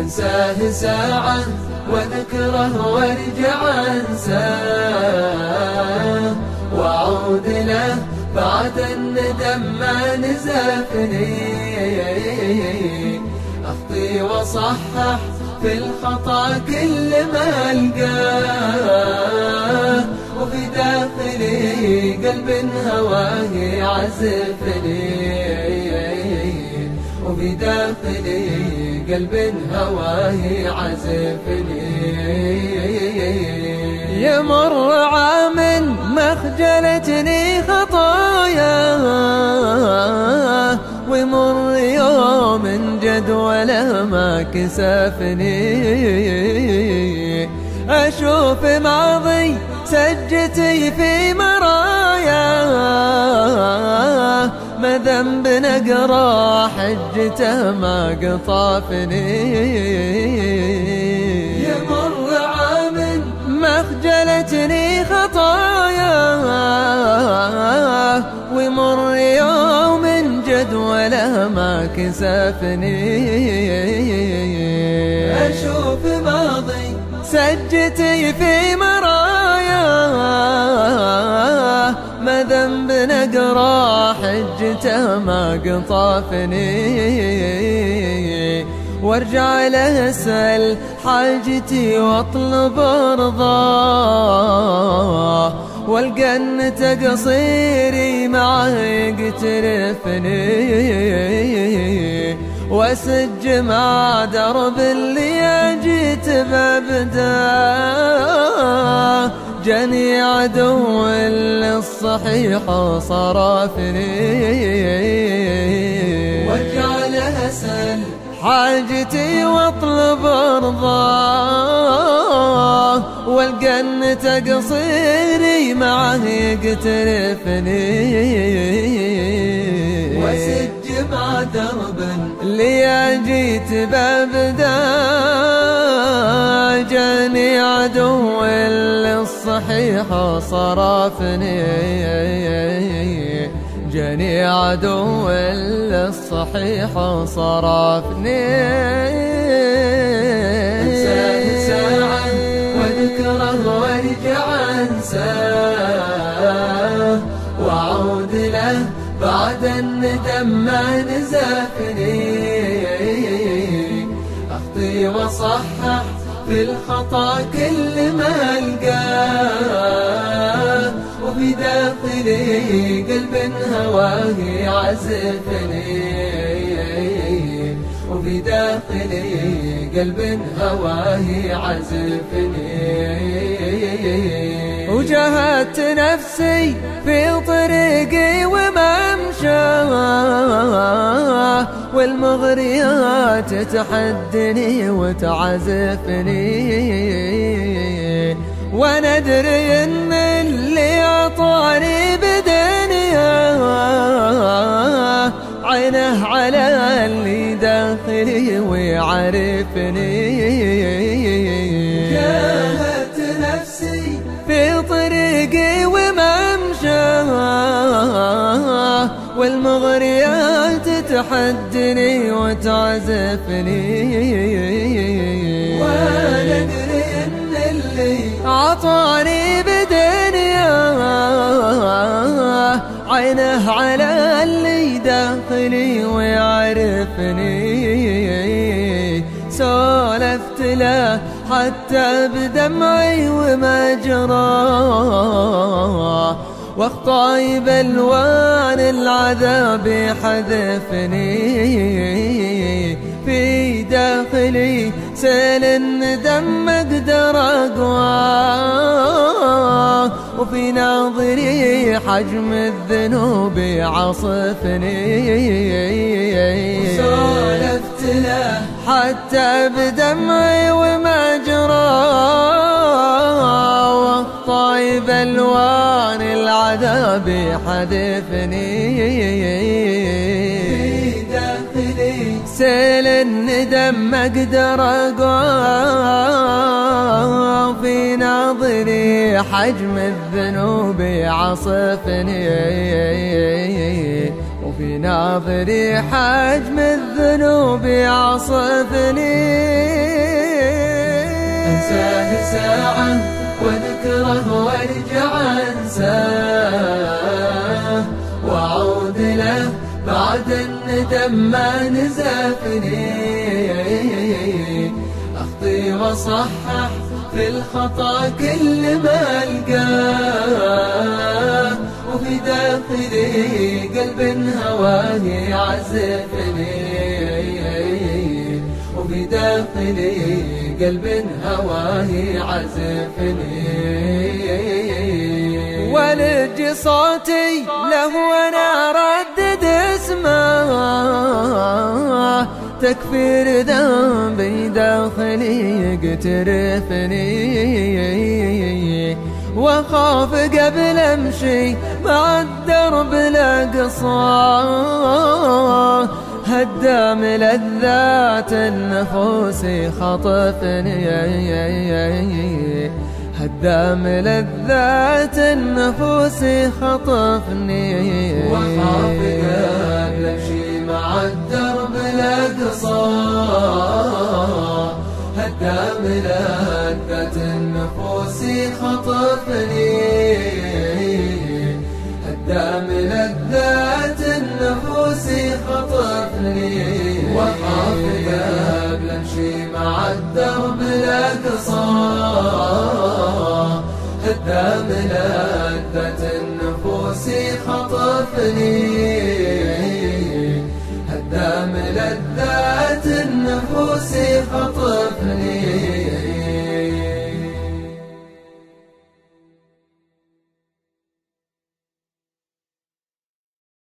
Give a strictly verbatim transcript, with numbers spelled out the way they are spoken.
أنساه ساعة وذكره وارجع أنساه، وأعود له بعد الندم ما نزفني. أخطي وصحح في الخطأ كل ما ألقاه، وفي داخلي قلب هواه يعزفني، وفي داخلي قلب هواه يعزفني. يمر عام ما خجلتني خطاياه، ويمر يوم جدوله ما كسفني. أشوف ماضي سجتي في مراياه، ما ذنب نقرا حجته ما قطافني. يمر عام ما خجلتني خطاياه، ويمر يوم جدوله ما كسفني. أشوف ماضي سجتي في مراياه، ما ذنب نقرا حجته ما قطافني. وارجع له اسأل حاجتي واطلب رضاه، والقى ان تقصيري معه يقترفني. واسج مع درب اللي جيت مبداه، جاني عدو للصحيح صرفني. واجعله اسأل حاجتي واطلب رضاه، والقى ان تقصيري معه يقترفني. واسج مع درب اللي جيت ببدا، جاني عدو للصحيح صرفني. جاني عدو للصحيح صرفني. أنساه ساعة وذكره وارجع أنساه، وأعود له بعد الندم ما نزفني. أخطي وصحح في الخطأ كل ما ألقاه، وفي داخلي قلب هواه يعزفني، وفي داخلي قلب هواه يعزفني. وجاهدت نفسي في طريقي وممشاه، والمغريات تحدني وتعزفني. وانا ادري ان اللي عطاني بدنياه، عينه على اللي داخلي ويعرفني. جاهدت نفسي في طريقي وممشاه، والمغريات تحدني وتعزفني. وانا ادري ان اللي عطاني بدنياه، عينه على اللي داخلي ويعرفني. سولفت له حتى بدمعي وما جراه، واخطاي بالوان العذاب يحذفني. في داخلي سيل الندم ما اقدر اقواه، وفي ناظري حجم الذنوب يعصفني. سولفت له حتى بدمعي وما جراه، واخطاي بالوان العذاب يحذفني. في داخلي سيل الندم ما اقدر اقواه، في ناظري حجم الذنوب يعصفني، وفي ناظري حجم الذنوب يعصفني. أنساه ساعة واذكره وارجع أنساه، وأعود له بعد الندم ما نزفني. أخطي وصحح في الخطأ كل ما ألقاه، وفي داخلي قلب هواه يعزفني. وفي داخلي قلب هواه يعزفني. ولج صوتي له وانا ردد اسمه، تكفير ذنبي داخلي يقترفني. واخاف قبل امشي مع الدرب الاقصاه، هدام لذات النفوس خطفني. هدام لذات النفوس خطفني. وخاف قبل امشي مع الدرب الاقصاه، هدام لذات النفوس خطفني. هدام لذات النفوس خطفني. وخاف قبل امشي مع الدرب الاقصاه، هدام لذات النفوس خطفني. هدام لذات النفوس خطفني.